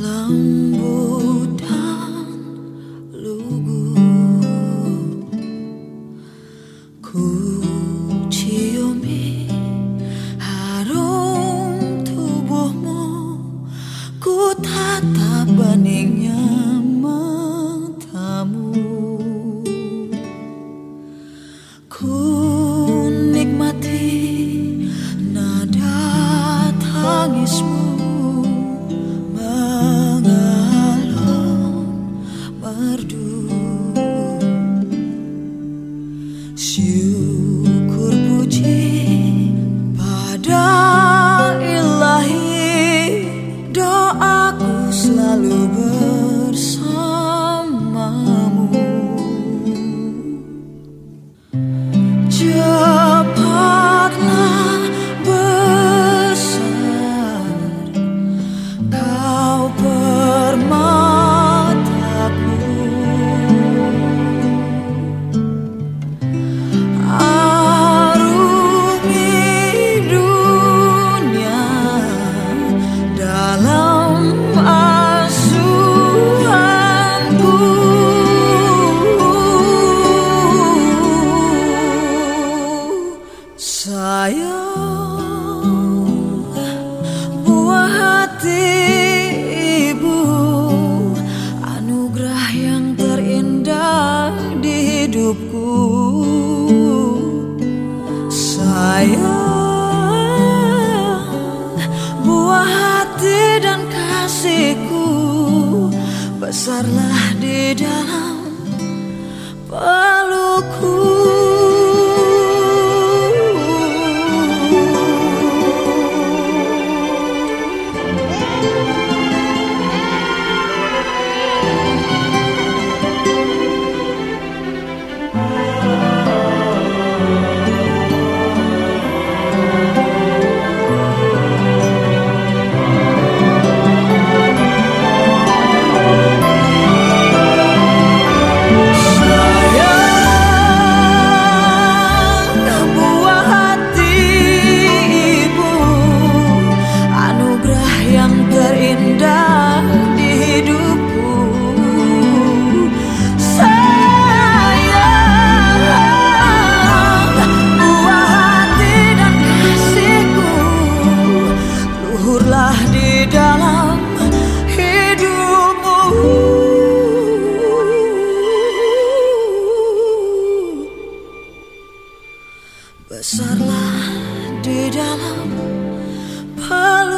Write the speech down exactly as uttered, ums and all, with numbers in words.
lembut dan lugu, ku ciumi harum tubuhmu, ku tatap beningnya matamu, ku nikmati nada tangismu mengalun merdu. Syukur puji pada Ilahi, doaku selalu bersamamu. Cepatlah besar kau permataku, arungi dunia dalam asuhanku. Sayang, buah hati ibu, anugerah yang terindah di hidupku. Sayang, buah hati dan kasihku, besarlah di dalam pelukku. Terindah di hidupku. Sayang, buah hati dan kasihku, luhurlah di dalam hidupmu. Besarlah di dalam pelukku.